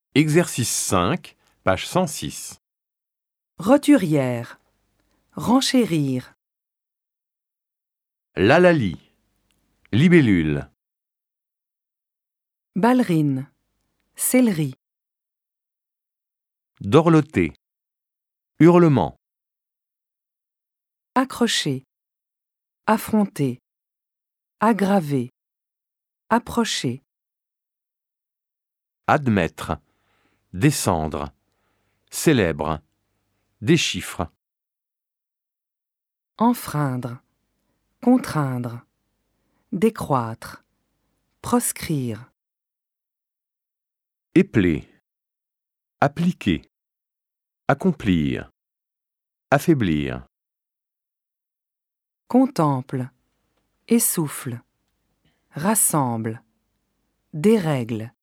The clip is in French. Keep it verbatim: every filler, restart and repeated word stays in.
Exercice cinq, page cent six. Roturière. Renchérir. Lalali. Libellule. Ballerine. Céleri. Dorloter. Hurlement. Accrocher. Affronter. Aggraver. Approcher. Admettre. Descendre. Célèbre. Déchiffre. Enfreindre. Contraindre. Décroître. Proscrire. Épeler. Appliquer. Accomplir. Affaiblir. Contemple. Essouffle. Rassemble. Dérègle.